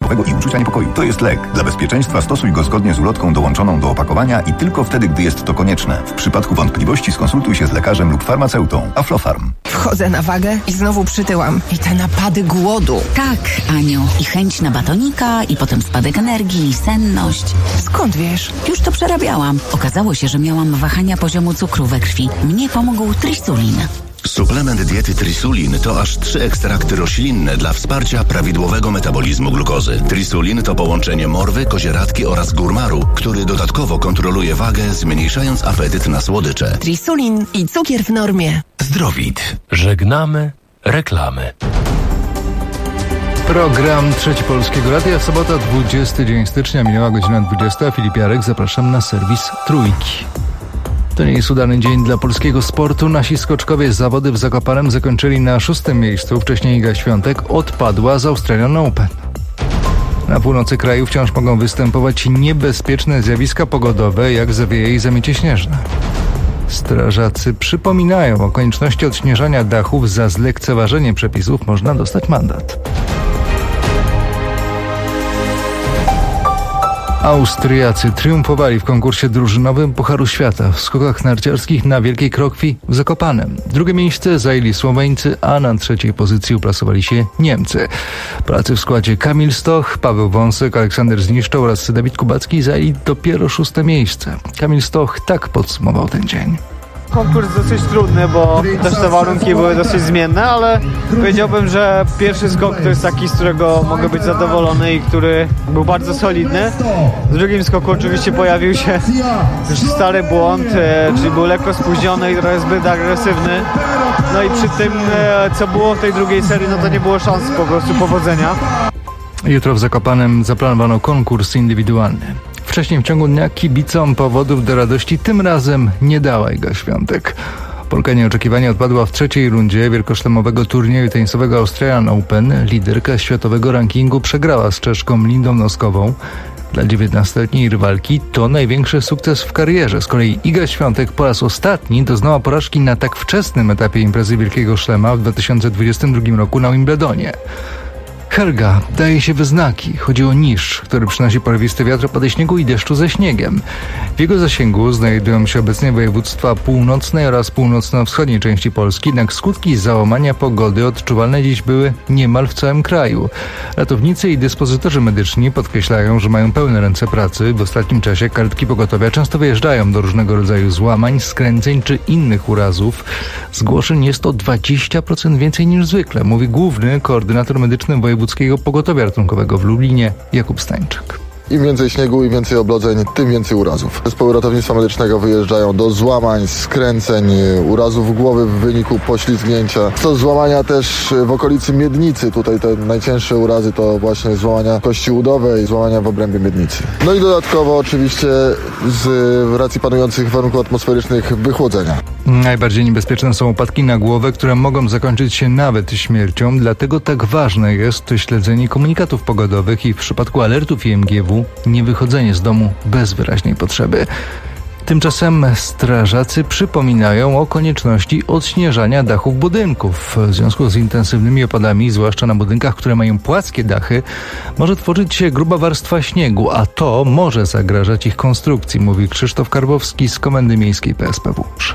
nerwowego i uczucia niepokoju. To jest lek. Dla bezpieczeństwa stosuj go zgodnie z ulotką dołączoną do opakowania i tylko wtedy, gdy jest to konieczne. W przypadku wątpliwości skonsultuj się z lekarzem lub farmaceutą. Aflofarm. Wchodzę na wagę i znowu przytyłam. I te napady głodu. Tak, Aniu. I chęć na batonika, i potem spadek energii, i senność. Skąd wiesz? Już to przerabiałam. Okazało się, że miałam wahania poziomu cukru we krwi. Mnie pomógł Trisulin. Suplement diety Trisulin to aż 3 ekstrakty roślinne dla wsparcia prawidłowego metabolizmu glukozy. Trisulin to połączenie morwy, kozieradki oraz górmaru, który dodatkowo kontroluje wagę, zmniejszając apetyt na słodycze. Trisulin i cukier w normie. Zdrowit. Żegnamy reklamy. Program Trzeci Polskiego Radia. Sobota, 20 dzień stycznia, minęła godzina 20. Filip Jarek, zapraszam na serwis Trójki. To nie jest udany dzień dla polskiego sportu. Nasi skoczkowie zawody w Zakopanem zakończyli na 6. miejscu. Wcześniej Iga Świątek odpadła z Australian Open. Na północy kraju wciąż mogą występować niebezpieczne zjawiska pogodowe, jak zawieje i zamiecie śnieżne. Strażacy przypominają o konieczności odśnieżania dachów. Za zlekceważenie przepisów można dostać mandat. Austriacy triumfowali w konkursie drużynowym Pucharu Świata w skokach narciarskich na Wielkiej Krokwi w Zakopanem. Drugie miejsce zajęli Słoweńcy, a na trzeciej pozycji uplasowali się Niemcy. Polacy w składzie Kamil Stoch, Paweł Wąsek, Aleksander Zniszczoł oraz Dawid Kubacki zajęli dopiero 6. miejsce. Kamil Stoch tak podsumował ten dzień. Konkurs dosyć trudny, bo też te warunki były dosyć zmienne, ale powiedziałbym, że pierwszy skok to jest taki, z którego mogę być zadowolony i który był bardzo solidny. W drugim skoku oczywiście pojawił się już stary błąd, czyli był lekko spóźniony i trochę zbyt agresywny. No i przy tym, co było w tej drugiej serii, no to nie było szans po prostu powodzenia. Jutro w Zakopanem zaplanowano konkurs indywidualny. Wcześniej w ciągu dnia kibicom powodów do radości tym razem nie dała Iga Świątek. Polka nieoczekiwanie odpadła w trzeciej rundzie wielkoszlemowego turnieju tenisowego Australian Open. Liderka światowego rankingu przegrała z Czeszką Lindą Noskową. Dla 19-letniej rywalki to największy sukces w karierze. Z kolei Iga Świątek po raz ostatni doznała porażki na tak wczesnym etapie imprezy Wielkiego Szlema w 2022 roku na Wimbledonie. Helga daje się we znaki. Chodzi o niż, który przynosi porywisty wiatr opady śniegu i deszczu ze śniegiem. W jego zasięgu znajdują się obecnie województwa północnej oraz północno-wschodniej części Polski, jednak skutki załamania pogody odczuwalne dziś były niemal w całym kraju. Ratownicy i dyspozytorzy medyczni podkreślają, że mają pełne ręce pracy. W ostatnim czasie karetki pogotowia często wyjeżdżają do różnego rodzaju złamań, skręceń czy innych urazów. Zgłoszeń jest o 20% więcej niż zwykle, mówi główny koordynator medyczny Wojewódzkiego Pogotowia Ratunkowego w Lublinie Jakub Stańczyk. Im więcej śniegu, im więcej oblodzeń, tym więcej urazów. Zespoły ratownictwa medycznego wyjeżdżają do złamań, skręceń, urazów głowy w wyniku poślizgnięcia. To złamania też w okolicy miednicy. Tutaj te najcięższe urazy to właśnie złamania kości udowej, złamania w obrębie miednicy. No i dodatkowo oczywiście z racji panujących warunków atmosferycznych wychłodzenia. Najbardziej niebezpieczne są upadki na głowę, które mogą zakończyć się nawet śmiercią. Dlatego tak ważne jest śledzenie komunikatów pogodowych i w przypadku alertów IMGW niewychodzenie z domu bez wyraźnej potrzeby. Tymczasem strażacy przypominają o konieczności odśnieżania dachów budynków. W związku z intensywnymi opadami, zwłaszcza na budynkach, które mają płaskie dachy, może tworzyć się gruba warstwa śniegu, a to może zagrażać ich konstrukcji, mówi Krzysztof Karbowski z Komendy Miejskiej PSP w Łubrze.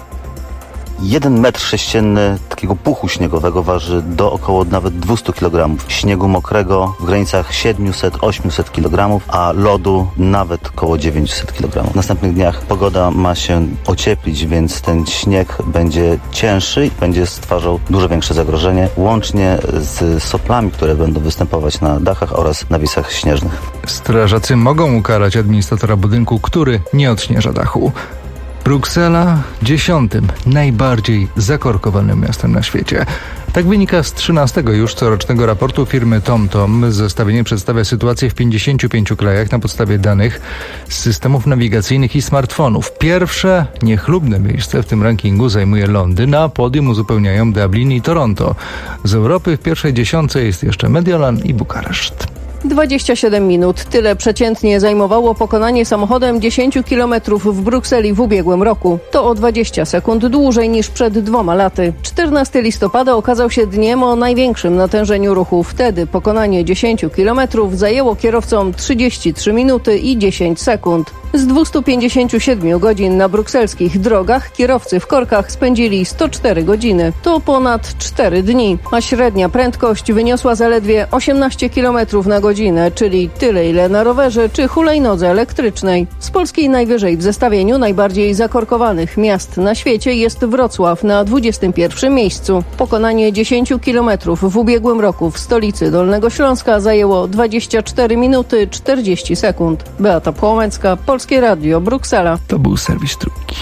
1 metr sześcienny takiego puchu śniegowego waży do około nawet 200 kg. Śniegu mokrego w granicach 700-800 kg, a lodu nawet około 900 kg. W następnych dniach pogoda ma się ocieplić, więc ten śnieg będzie cięższy i będzie stwarzał dużo większe zagrożenie, łącznie z soplami, które będą występować na dachach oraz nawisach śnieżnych. Strażacy mogą ukarać administratora budynku, który nie odśnieża dachu. Bruksela 10. najbardziej zakorkowanym miastem na świecie. Tak wynika z 13. już corocznego raportu firmy TomTom. Zestawienie przedstawia sytuację w 55 krajach na podstawie danych z systemów nawigacyjnych i smartfonów. Pierwsze niechlubne miejsce w tym rankingu zajmuje Londyn, a podium uzupełniają Dublin i Toronto. Z Europy w pierwszej dziesiątce jest jeszcze Mediolan i Bukareszt. 27 minut. Tyle przeciętnie zajmowało pokonanie samochodem 10 km w Brukseli w ubiegłym roku. To o 20 sekund dłużej niż przed 2 laty. 14 listopada okazał się dniem o największym natężeniu ruchu. Wtedy pokonanie 10 km zajęło kierowcom 33 minuty i 10 sekund. Z 257 godzin na brukselskich drogach kierowcy w korkach spędzili 104 godziny. To ponad 4 dni, a średnia prędkość wyniosła zaledwie 18 km na godzinę, czyli tyle ile na rowerze czy hulajnodze elektrycznej. Z Polski najwyżej w zestawieniu najbardziej zakorkowanych miast na świecie jest Wrocław na 21 miejscu. Pokonanie 10 km w ubiegłym roku w stolicy Dolnego Śląska zajęło 24 minuty 40 sekund. Beata Płomecka, Polskie Radio, Bruksela. To był serwis Trójki.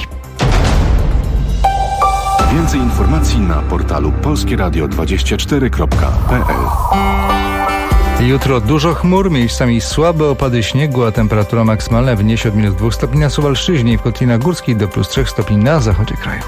Więcej informacji na portalu polskieradio24.pl. Jutro dużo chmur, miejscami słabe opady śniegu, a temperatura maksymalna wyniesie od -2 stopni na Suwalszczyźnie i w Kotlinach Górskich do +3 stopni na zachodzie kraju.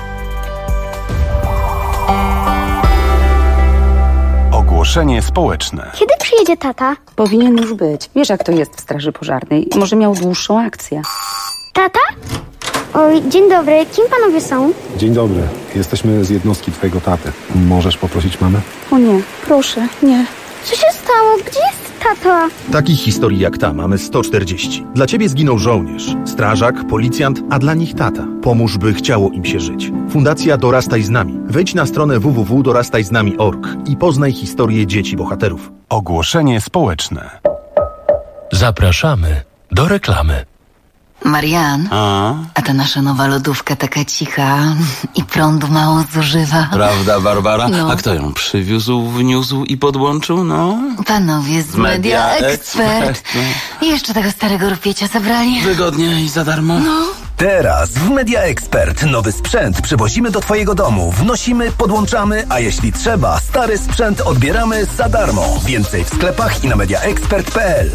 Ogłoszenie społeczne. Kiedy przyjedzie tata? Powinien już być. Wiesz, jak to jest w straży pożarnej. Może miał dłuższą akcję. Tata? Oj, dzień dobry. Kim panowie są? Dzień dobry. Jesteśmy z jednostki twojego taty. Możesz poprosić mamę? O nie, proszę, nie. Co się stało? Gdzie jest tata? Takich historii jak ta mamy 140. Dla ciebie zginął żołnierz, strażak, policjant, a dla nich tata. Pomóż, by chciało im się żyć. Fundacja Dorastaj z nami. Wejdź na stronę www.dorastajznami.org i poznaj historię dzieci bohaterów. Ogłoszenie społeczne. Zapraszamy do reklamy. Marian, a ta nasza nowa lodówka taka cicha i prądu mało zużywa. Prawda, Barbara? No. A kto ją przywiózł, wniósł i podłączył, no? Panowie z Media Expert. I jeszcze tego starego rupiecia zabrali. Wygodnie i za darmo. No. Teraz w Media Expert nowy sprzęt przywozimy do twojego domu. Wnosimy, podłączamy, a jeśli trzeba, stary sprzęt odbieramy za darmo. Więcej w sklepach i na mediaexpert.pl.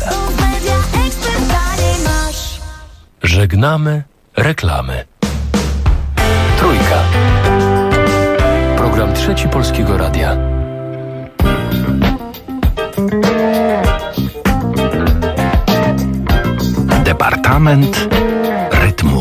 Żegnamy reklamy. Trójka. Program Trzeci Polskiego Radia. Departament rytmu.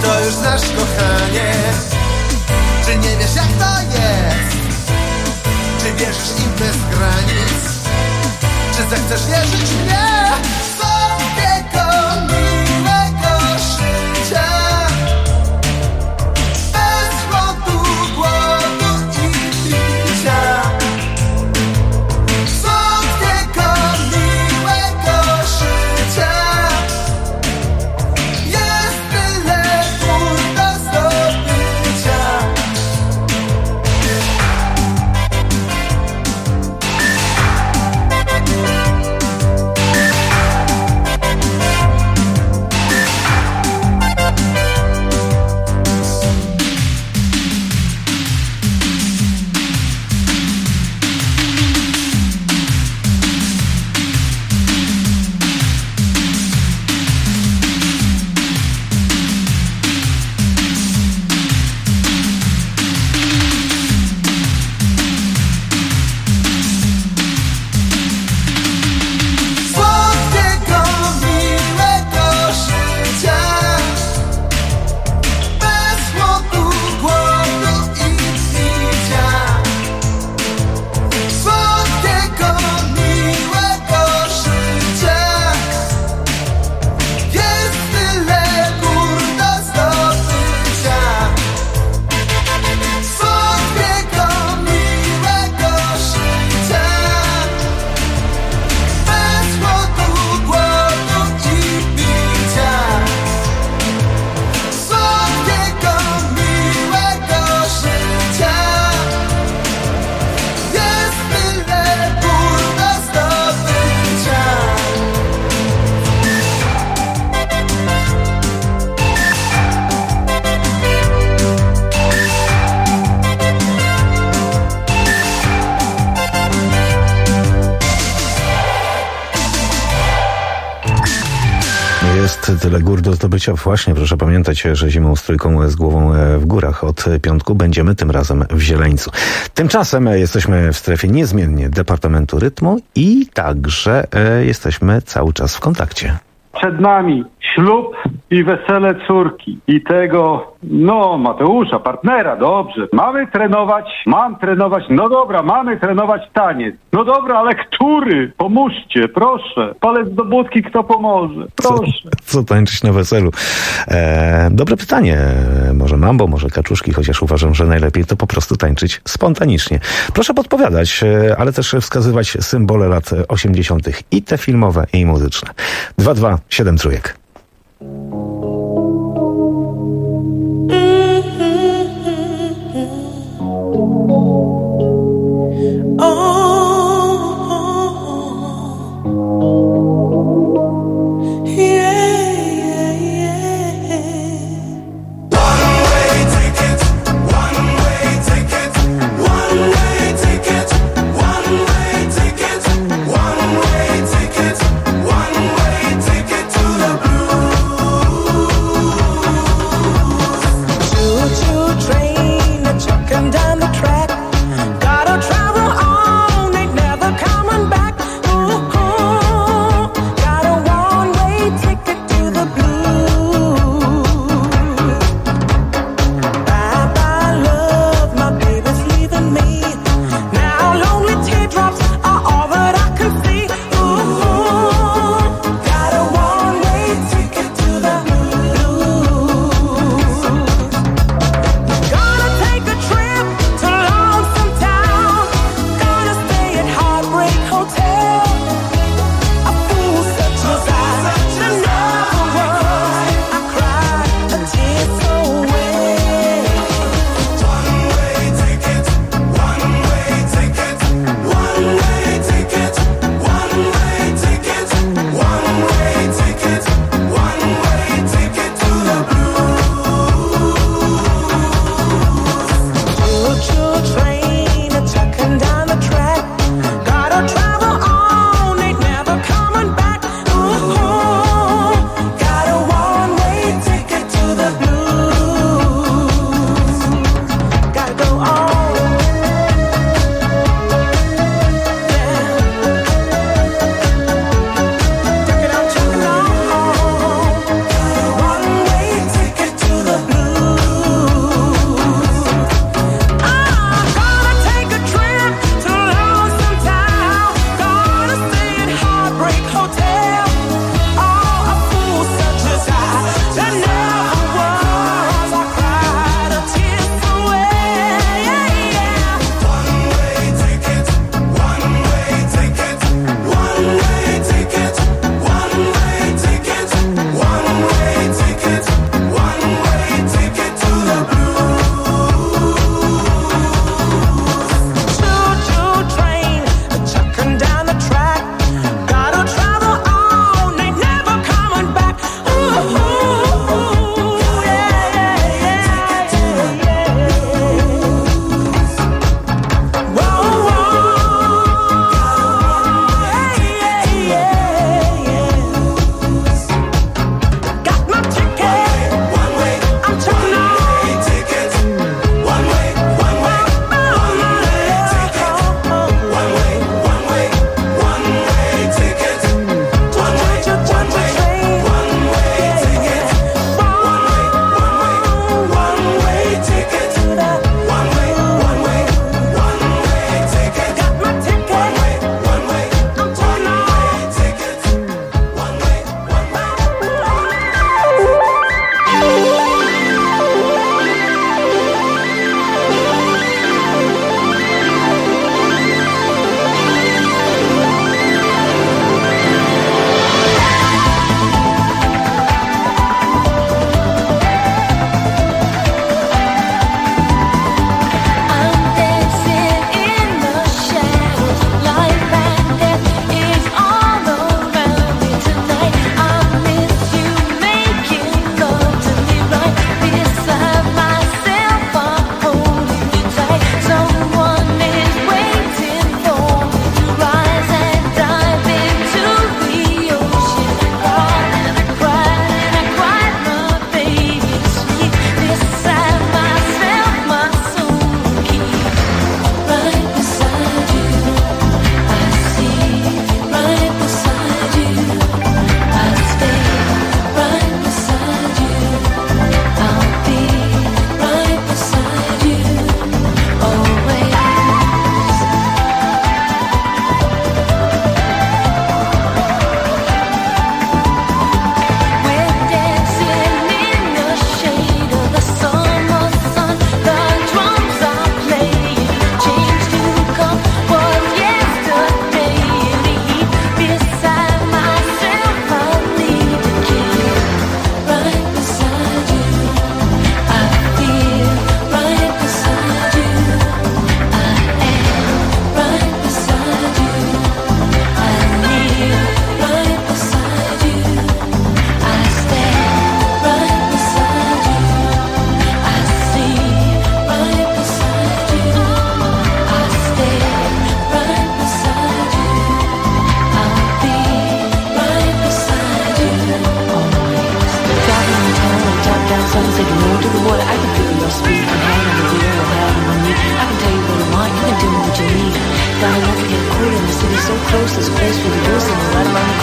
to już znasz, kochanie. Czy nie wiesz, jak to jest? Czy wierzysz im bez granic? Czy zechcesz wierzyć mnie? Słodkiego, miłego życia, bez głodu, głodu i picia. Słodkiego, miłego życia, jest tyle gór do zdobycia. Słodkiego, miłego życia, bez głodu, głodu i picia. Słodkiego, miłego życia, jest tyle gór do zdobycia. Słodkiego, miłego życia, bez głodu, głodu i picia. Słodkiego, miłego życia, jest tyle gór do zdobycia. Jest tyle gór do zdobycia. Właśnie, proszę pamiętać, że zimą z trójką z głową w górach. Od piątku będziemy tym razem w Zieleńcu. Tymczasem jesteśmy w strefie niezmiennie Departamentu Rytmu i także jesteśmy cały czas w kontakcie. Przed nami ślub i wesele córki. I tego, Mateusza, partnera, dobrze. Mam trenować, no dobra, mamy trenować taniec. No dobra, ale który? Pomóżcie, proszę. Palec do budki, kto pomoże? Proszę. Co tańczyć na weselu? Dobre pytanie. Może mambo, może kaczuszki, chociaż uważam, że najlepiej to po prostu tańczyć spontanicznie. Proszę podpowiadać, ale też wskazywać symbole lat 80. i te filmowe, i muzyczne. 227 trójek.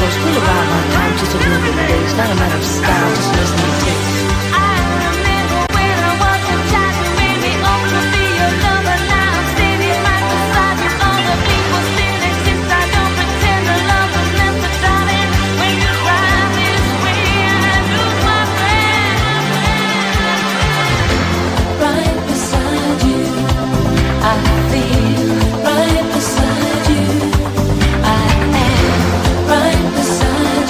course, we'll arrive on time, just a little bit late. It's not a matter of style, just listening to taste. Right beside you, I am right beside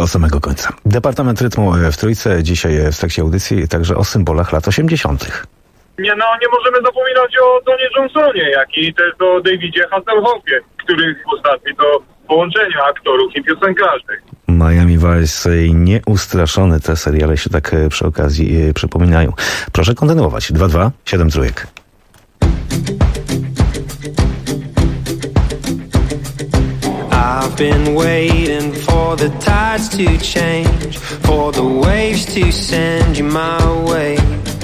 do samego końca. Departament Rytmu w Trójce, dzisiaj w trakcie audycji także o symbolach lat 80. Nie możemy zapominać o Tonie Johnsonie, jak i też o Davidzie Hasselhoffie, których ostatni to połączenie aktorów i piosenkarzy. Miami Vice i Nieustraszony, te seriale się tak przy okazji przypominają. Proszę kontynuować. 2-2, 7 trójek. I've been waiting for the tides to change, for the waves to send you my way.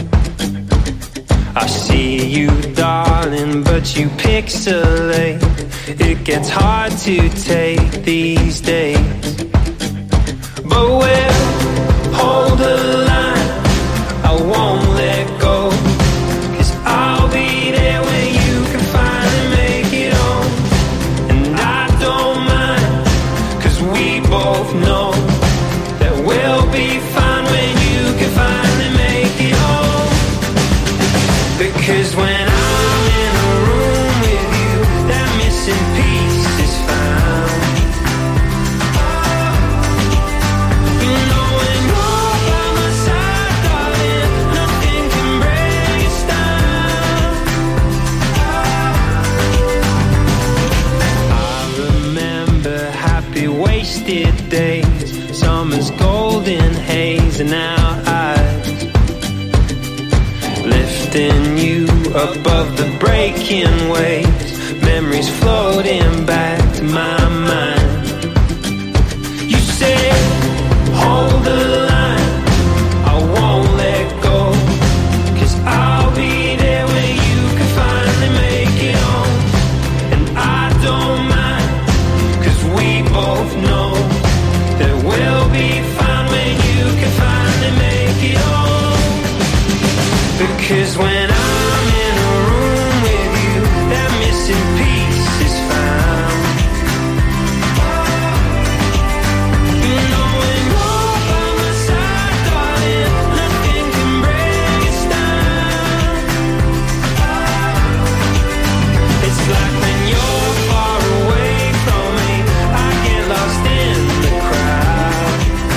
I see you, darling, but you pixelate. It gets hard to take these days, but we'll hold the line. I won't let go, 'cause I'll be there when you can finally make it home. And I don't mind, 'cause we both know that we'll be fine when you can finally make it home. Because when I'm in a room with you, that missing piece is found. You know when you're by my side, darling, nothing can bring us down. I remember happy wasted days, summer's golden haze in our eyes, lifting you above the breaking waves, memories floating back to my mind. You say, hold the line, I won't let go, 'cause I'll be there when you can finally make it home. And I don't mind, 'cause we both know that we'll be fine when you can finally make it home. Because when I'm in a room with you, that missing piece is found. You know when you're by my side, darling, nothing can bring us down. It's like when you're far away from me, I get lost in the crowd.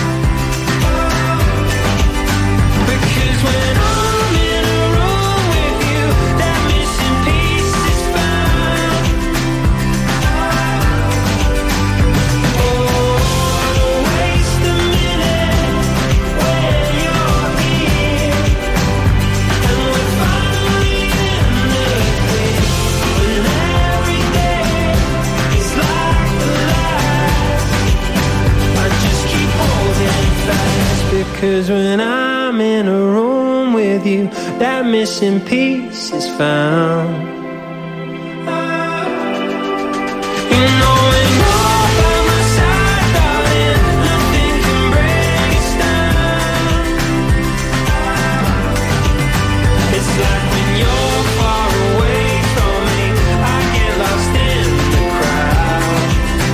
Because when I'm in a room with you, that missing piece is found. Oh, don't waste a minute when you're here, and we're finally in the clear. When every day is like the last, I just keep holding fast. Because when I'm in a room with you, that missing piece is found. You know when you're by my side, darling, nothing can bring us down. It's like when you're far away from me, I get lost in the crowd.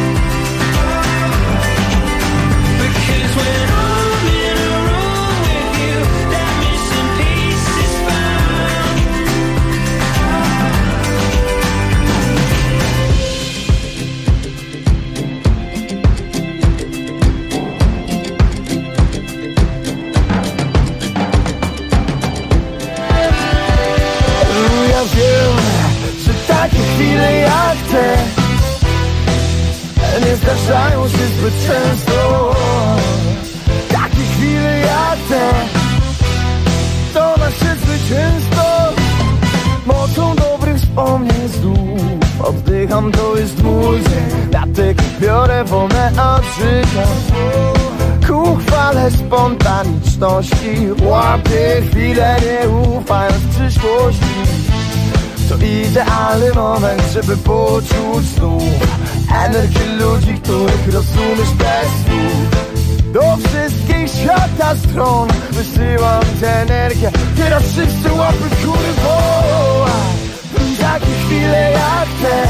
Because when I'm in a room with you, that missing piece is found. Ja wiem, że takie chwile jak te nie zdarzają się zbyt często. Takie chwile jak te to nasze zwycięstwo. Mocą dobrych wspomnień znów oddycham, to jest mój dzień. Dlatego biorę wolne od życia ku chwale spontaniczności. Łapię chwilę, nie ufając przyszłości. To idealny moment, żeby poczuć znów energię ludzi, których rozumiesz bez słów. Do wszystkich świata stron wysyłam tę energię. Teraz wszyscy łapy w góry wołaj. Takie chwile jak te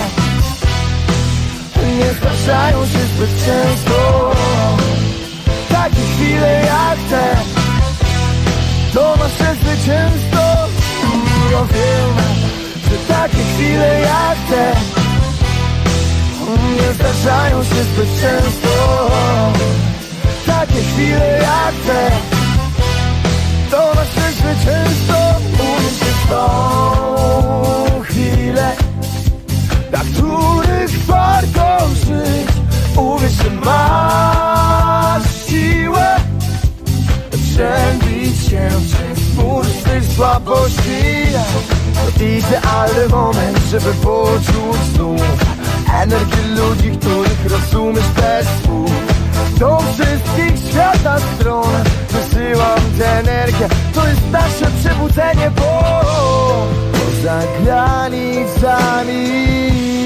nie zdarzają się zbyt często. Takie chwile jak te to nasze zwycięstwo. Ja wiem, że takie chwile jak te nie zdarzają się zbyt często. chwile jak te, to nasze zwycięstwo. Uwierz w tą chwilę, dla których warto żyć. Uwierz, że masz siłę przebić się przez mur swych słabości. To idealny moment, żeby poczuć znów energię ludzi, których rozumiesz bez słów. Do wszystkich świata stron wysyłam tę energię. To jest nasze przebudzenie, bo poza granicami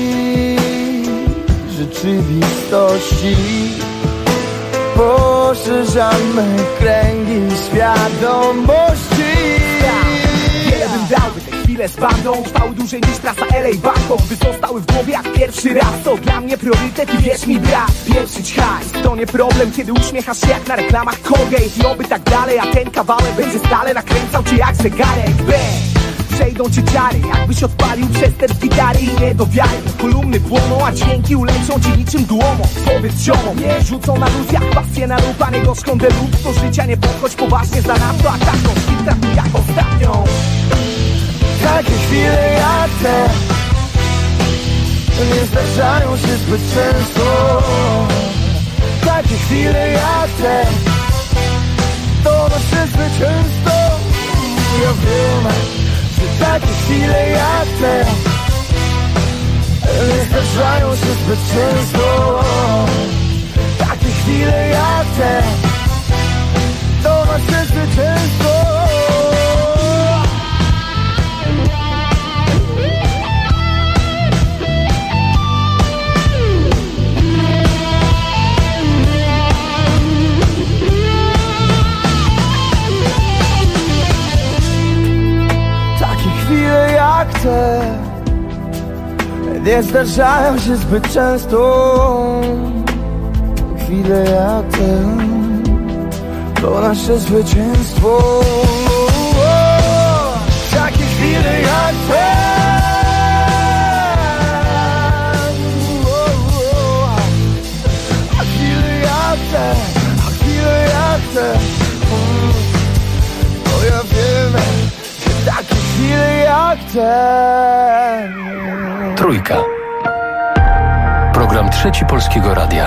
rzeczywistości poszerzamy kręgi świadomości. Wiele bym dał, by te chwile z bandą trwały dłużej niż trasa LA Bangkok, by zostały w głowie jak pierwszy raz. To dla mnie priorytet i wierz mi brat, pieprzyć hajs to nie problem, kiedy uśmiechasz się jak na reklamach Colgate. I oby tak dalej, a ten kawałek będzie stale nakręcał cię jak zegarek. Przejdą cię ciary, jakbyś odpalił przestęp gitary i nie do wiary. Kolumny płoną, a dźwięki uleczą ci niczym dłomą. Powiedz ziomom, nie rzucą na luz jak pasję na lub, a nie gorzką delut. Do życia nie podchodź poważnie zanadto, a każdą chwilę traktuj jak ostatnią. Takie chwile jak te nie zdarzają się zbyt często. Takie chwile jak te to nasze zwycięstwo. Ja wiem, że takie chwile jak te nie zdarzają się zbyt często. Takie chwile jak te to nasze zwycięstwo. Jak te nie zdarzają się zbyt często. Chwile jak te to nasze zwycięstwo. Takie chwile jak te, a chwile jak te, a chwile jak te. O ja wiem, takie chwile jak ten. Trójka. Program Trzeci Polskiego Radia.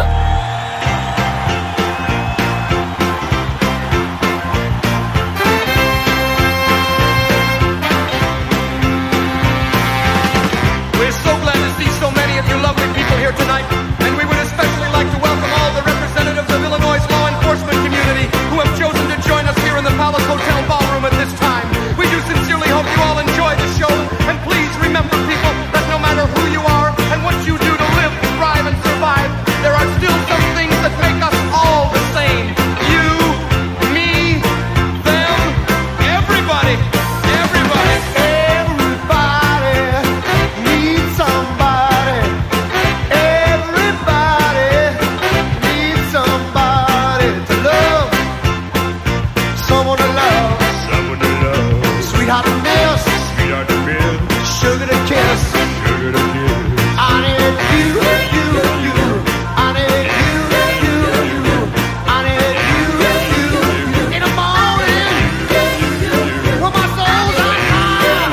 We're so glad to see so many of you lovely people here tonight, and we would especially like to welcome all the representatives of Illinois' law enforcement community who have chosen to join us here in the Palace Hotel ballroom at this time. We do sincerely hope you all enjoy the show, and please remember, people, that no matter who you are and what you do to live, thrive, and survive, there are still some things that make us all the same. You, me, them, everybody, everybody. Everybody needs somebody. Everybody needs somebody to love. Someone to love. Someone to love. Sweetheart to miss. Sweetheart to miss. Sugar to kiss. Sugar to kiss. I need you, you, you. I need you, you, you. I need you, you, you. In the morning, when my soul's on fire.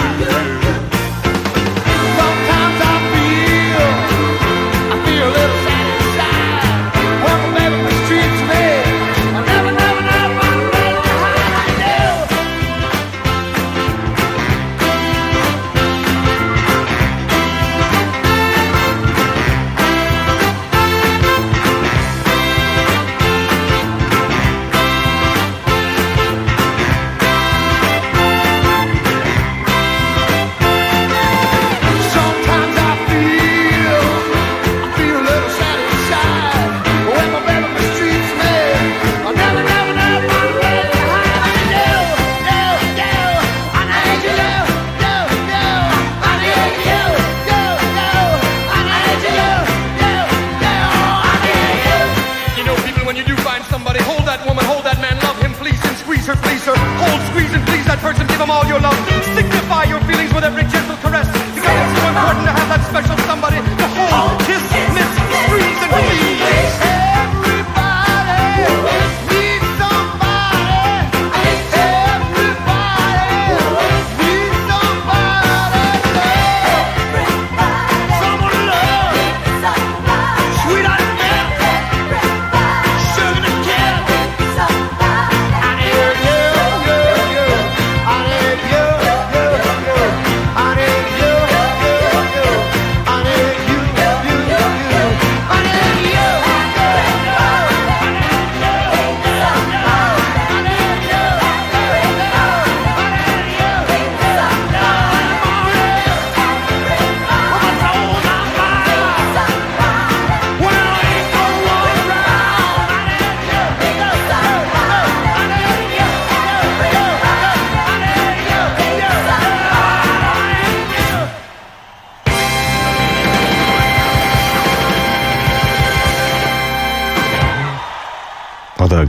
Sometimes I feel a little sad inside. When my baby mistreats me, I never run behind. I do. Sometimes I feel a little sad inside. When my baby mistreats me, I never run behind. I need you, I need you, I need you, I need you. You know, people, when you do find somebody, hold that woman, hold that man, love him, please, and squeeze her, please her. Hold, squeeze, and please that person, give him all your love. Signify your feelings with every gentle caress, because it's so important to have that special somebody to hold, kiss, miss, squeeze, and please. Everybody needs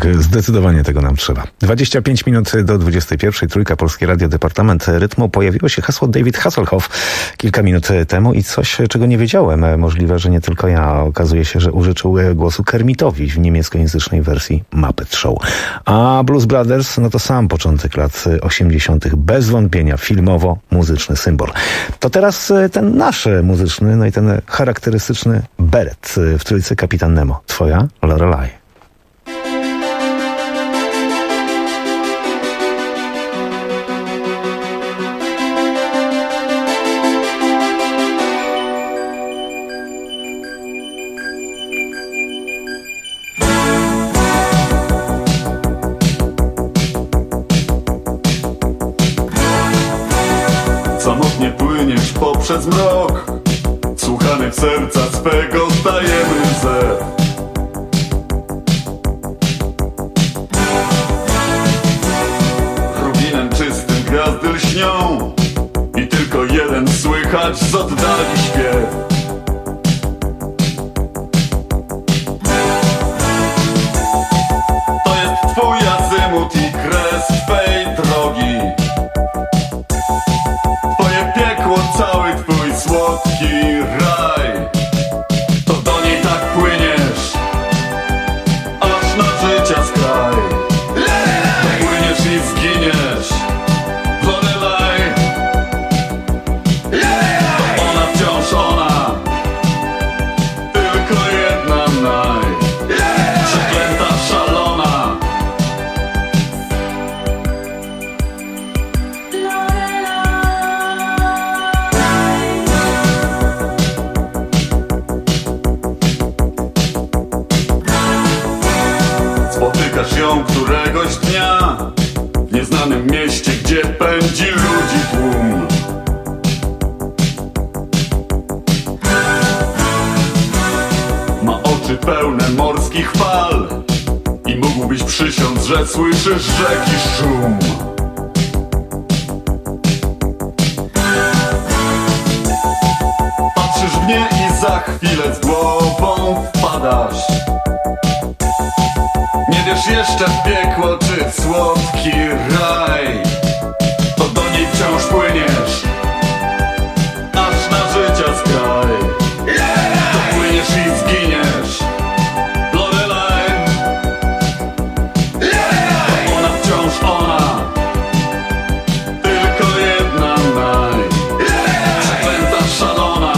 Tak, zdecydowanie tego nam trzeba. 25 minut do 21. Trójka, Polskie Radio, Departament Rytmu. Pojawiło się hasło David Hasselhoff kilka minut temu i coś, czego nie wiedziałem. Możliwe, że nie tylko ja. Okazuje się, że użyczył głosu Kermitowi w niemieckojęzycznej wersji Muppet Show. A Blues Brothers, no to sam początek lat 80. Bez wątpienia filmowo-muzyczny symbol. To teraz ten nasz muzyczny, no i ten charakterystyczny beret w trójce Kapitan Nemo. Twoja Lorelai. Samotnie płyniesz poprzez mrok, słuchany w serca swego tajemny zew. Rubinem czystym gwiazdy lśnią i tylko jeden słychać z oddali śpiew. To jest twój azymut i kres twej drogi. Twoje piekło, cały twój słodki raj. To do niej tak płyniesz, aż na życia skraj. To płyniesz i zginiesz, Lorelai. To ona wciąż ona, tylko jedna przeklęta, szalona. Spotykasz ją któregoś dnia w nieznanym mieście, gdzie pędzi ludzi tłum. Ma oczy pełne morskich fal i mógłbyś przysiąc, że słyszysz rzeki szum. Patrzysz w nie i za chwilę z głową wpadasz. Nie wiesz jeszcze w piekło czy w słodki raj. To do niej wciąż płyniesz, aż na życia skraj. To płyniesz i zginiesz, Lorelai. To ona wciąż ona, tylko jedna przeklęta, szalona.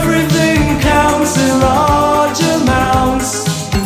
Everything counts in large amounts.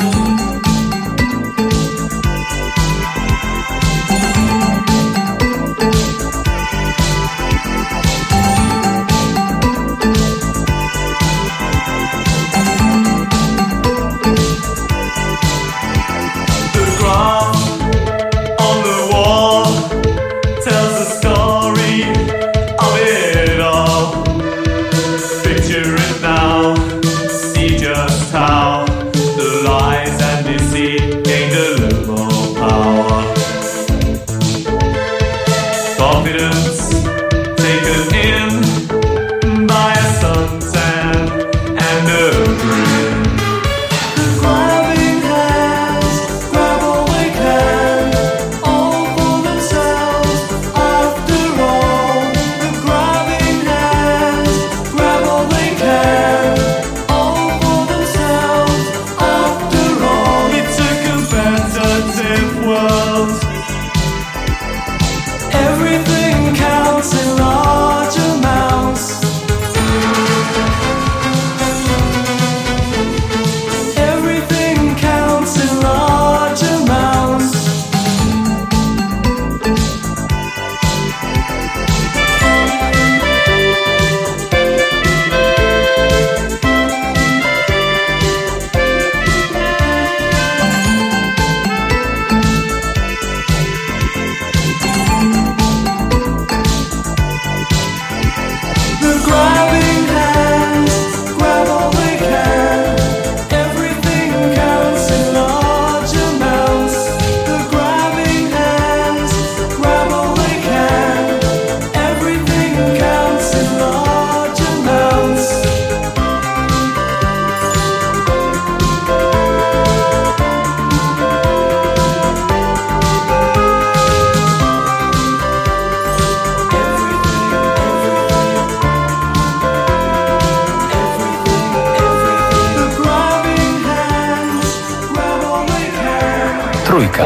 Trójka.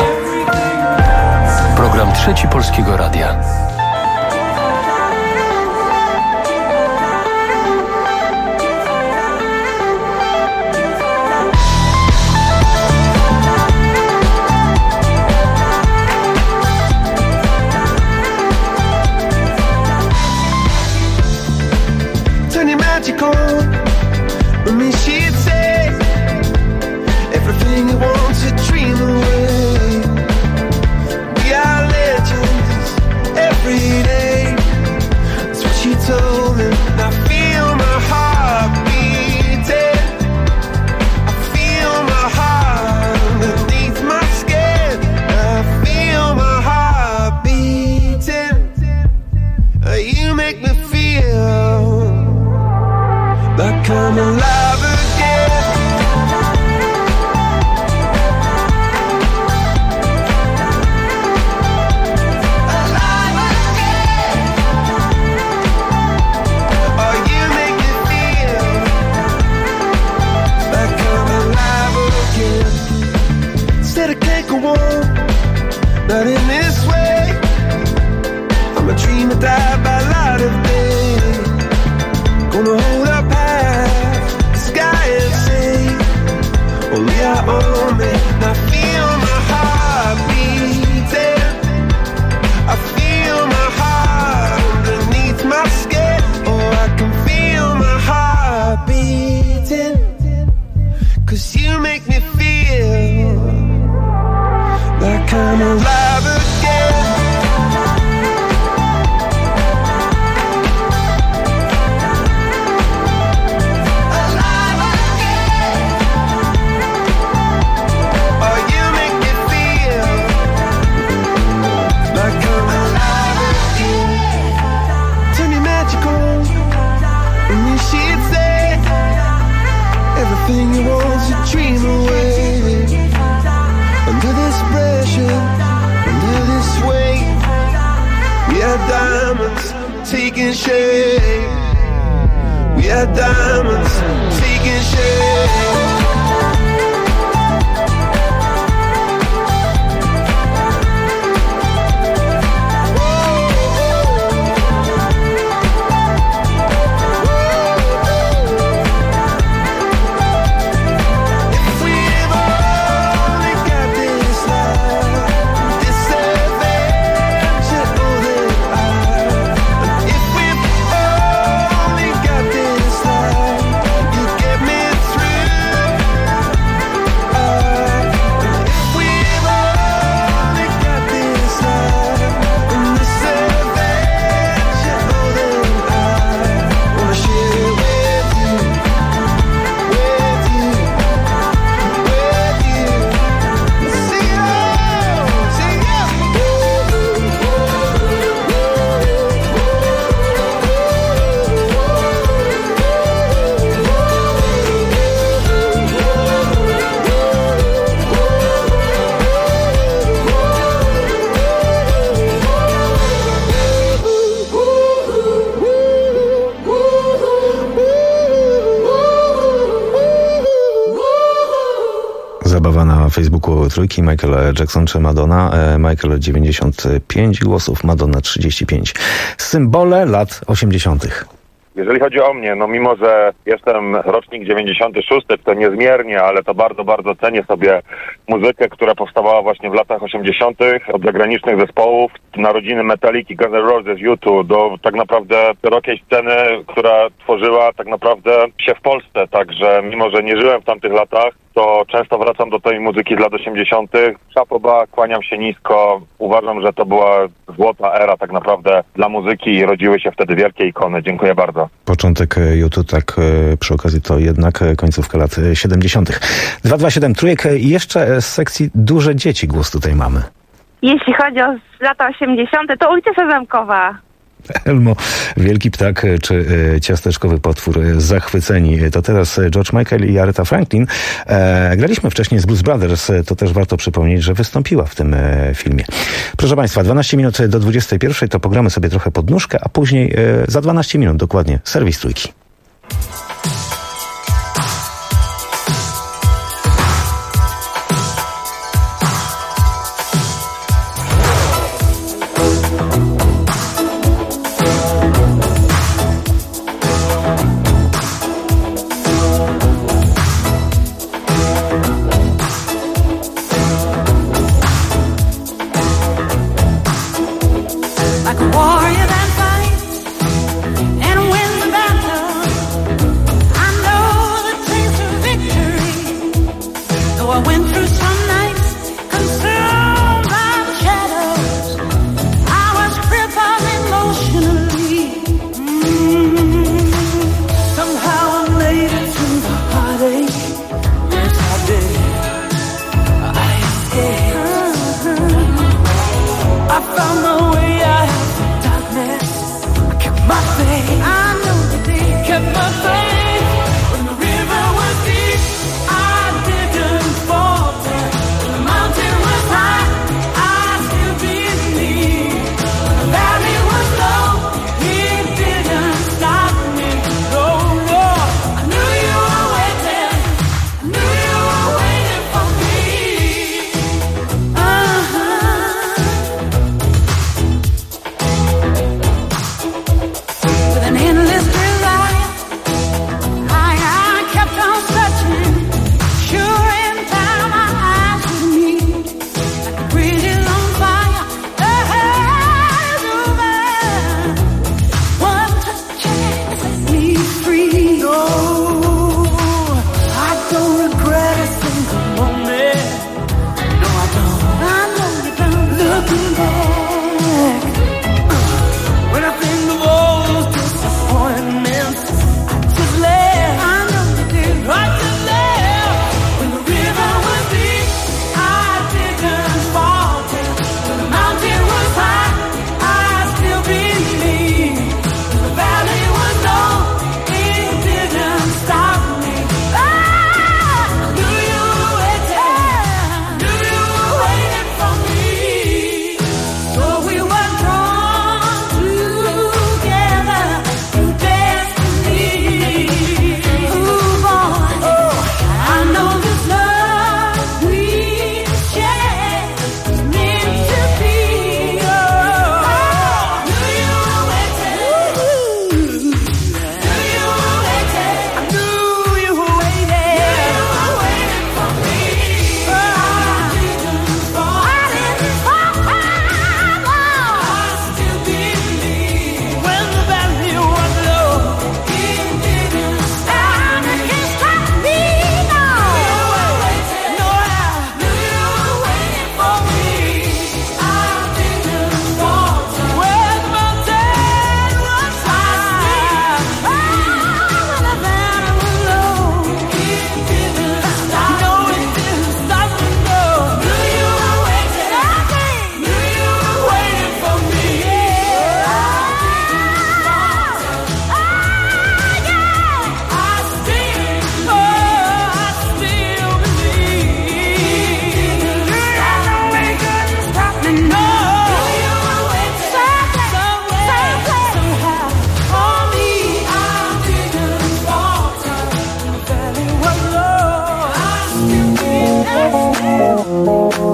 Program Trzeci Polskiego Radia. Turn your magic on. With me she'd say everything you want to dream away. We are legends every day. That's what she told me. I feel my heart beating. I feel my heart underneath my skin. I feel my heart beating. You make me feel like I'm alive again. Alive again. Oh, you make me feel like I'm alive again. Said I can't go on, not in this way. I'm a dreamer, die by light of day. Gonna hold up half the sky and say, only I own it. I feel my heart beating. I feel my heart underneath my skin. Oh, I can feel my heart beating. 'Cause you make me feel like I'm alive again. Everything you want to dream away. Under this pressure, under this weight, we are diamonds taking shape. We are diamonds taking shape. na Facebooku Trójki, Michael Jackson czy Madonna. Michael 95 głosów, Madonna 35. Symbole lat 80. Jeżeli chodzi o mnie, no mimo, że jestem rocznik 96, to niezmiernie, ale to bardzo, bardzo cenię sobie muzykę, która powstawała właśnie w latach 80. od zagranicznych zespołów, narodziny Metaliki, Guns N' Roses, U2, do tak naprawdę szerokiej sceny, która tworzyła tak naprawdę się w Polsce. Także mimo, że nie żyłem w tamtych latach, to często wracam do tej muzyki z lat 80. Szapoba, kłaniam się nisko. Uważam, że to była złota era tak naprawdę dla muzyki i rodziły się wtedy wielkie ikony. Dziękuję bardzo. Początek YouTube, tak przy okazji to jednak końcówka lat 70. 227 Trójek i jeszcze z sekcji Duże Dzieci głos tutaj mamy. Jeśli chodzi o lata 80., to ulica Sezamkowa. Elmo, Wielki Ptak czy Ciasteczkowy Potwór, zachwyceni. To teraz George Michael i Aretha Franklin. Graliśmy wcześniej z Blues Brothers, to też warto przypomnieć, że wystąpiła w tym filmie. Proszę Państwa, 12 minut do 21 to pogramy sobie trochę pod nóżkę, a później za 12 minut dokładnie serwis Trójki. Like a warrior that fights and wins the battle.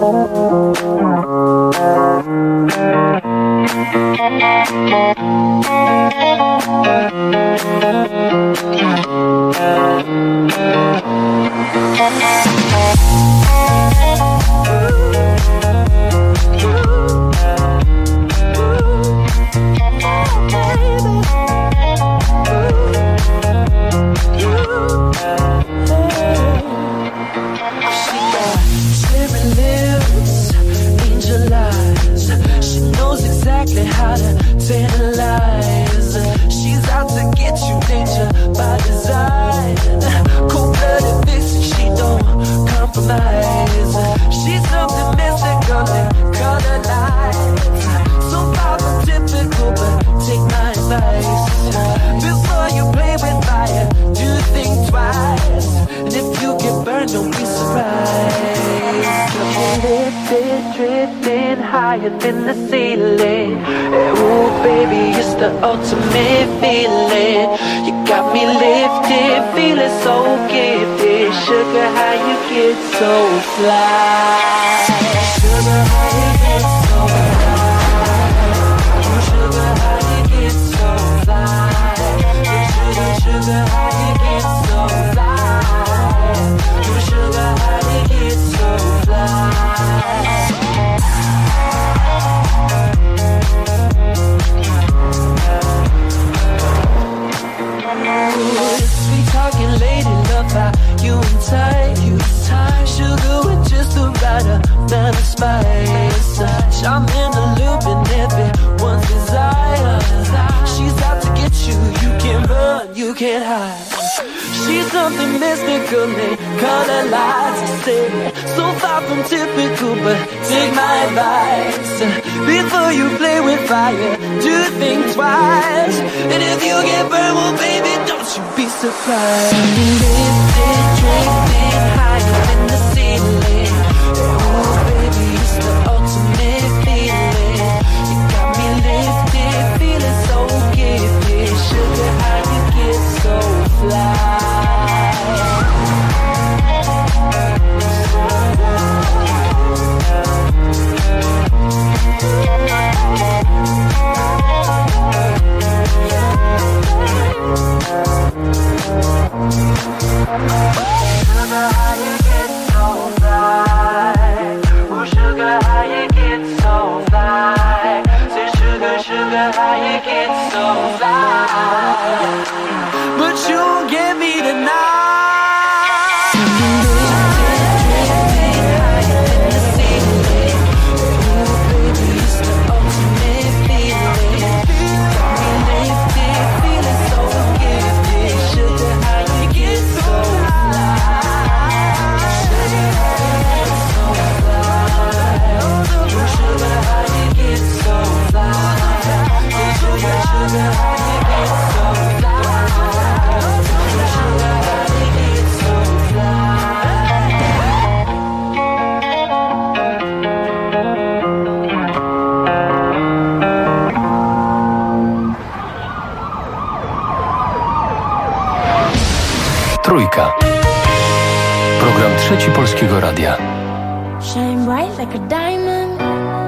Trójka. Program Trzeci Polskiego Radia. Shine bright like a diamond.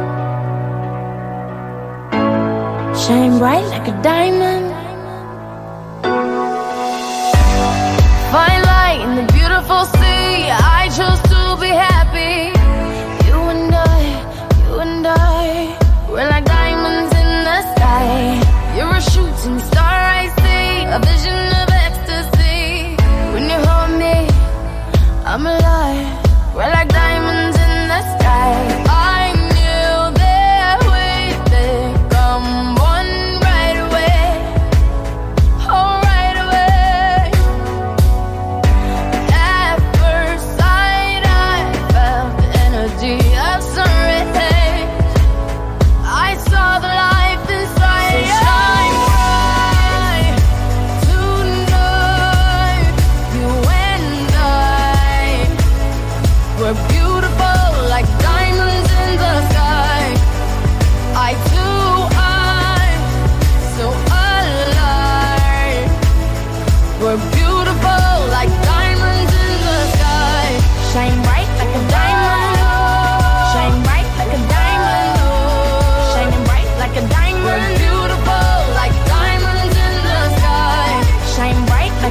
Shine bright like a diamond. Find light in the beautiful sea. I chose to be happy. You and I, we're like diamonds in the sky. You're a shooting star, I see, a vision of ecstasy. When you hold me, I'm alive. We're like diamonds in the sky. I knew that we'd become one right away.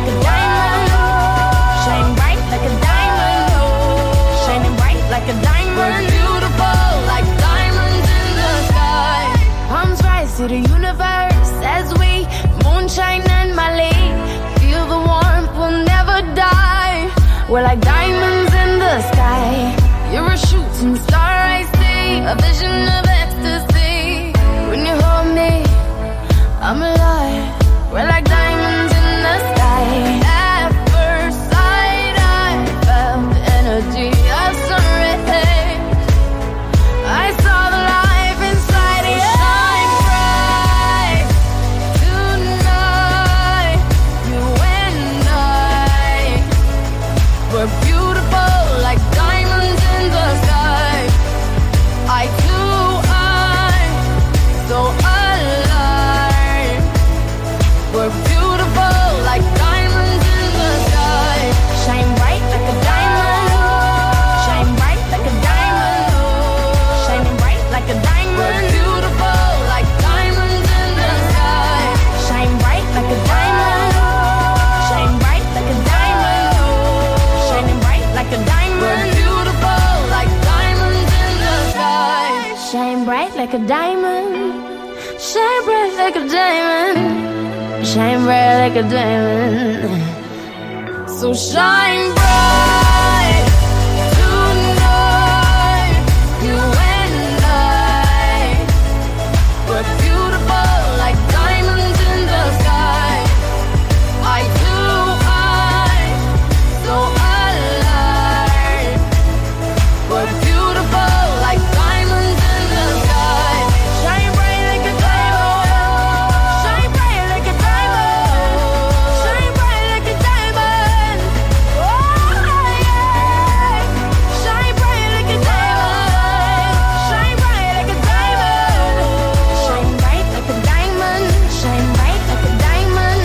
like a diamond. Shine bright like a diamond. Shining bright like a diamond. We're beautiful like diamonds in the sky. Palms rise to the universe as we moonshine and Mali. Feel the warmth, we'll never die. We're like diamonds in the sky. You're a shooting star I see, a vision of ecstasy. When you hold me, I'm alive. We're like diamonds in the sky. At first sight, I felt the energy of sun rays. I saw the life inside you. Shine bright tonight. You and I, we're beautiful like diamonds in the sky. I too, I'm so alive. We're beautiful like diamonds in the sky. Shine bright like a diamond. Shine bright like a diamond. Shining bright like a diamond. We're beautiful like diamonds in the sky. Shine bright like a diamond. Shine bright like a diamond. Shining bright like a diamond. We're beautiful like diamonds in the sky. Shine bright like a diamond. Shine bright like a diamond. Shine bright like a diamond. So shine bright tonight. You and I, we're beautiful like diamonds in the sky. I too, I'm so alive. We're beautiful like diamonds in the sky. Shine bright like a diamond. Shine bright like a diamond. Shine bright like a diamond. Oh yeah. Shine bright like a diamond. Shine bright like a diamond. Shine bright like a diamond. Shine bright like a diamond.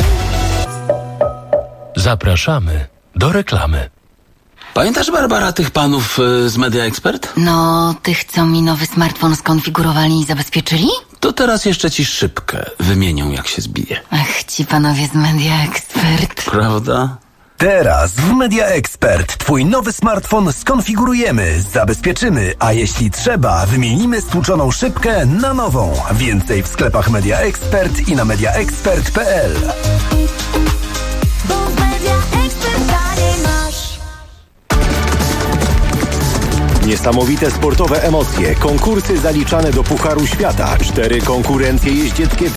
Zapraszamy do reklamy. Pamiętasz, Barbara, tych panów z Media Expert? No, tych, co mi nowy smartfon skonfigurowali i zabezpieczyli? To teraz jeszcze ci szybkę wymienią, jak się zbije. Ach, ci panowie z Media Expert. Prawda? Teraz w Media Expert twój nowy smartfon skonfigurujemy, zabezpieczymy, a jeśli trzeba, wymienimy stłuczoną szybkę na nową. Więcej w sklepach Media Expert i na mediaexpert.pl. Bo w Media Expert dalej masz. Niesamowite sportowe emocje, konkursy zaliczane do Pucharu Świata, 4 konkurencje jeździeckie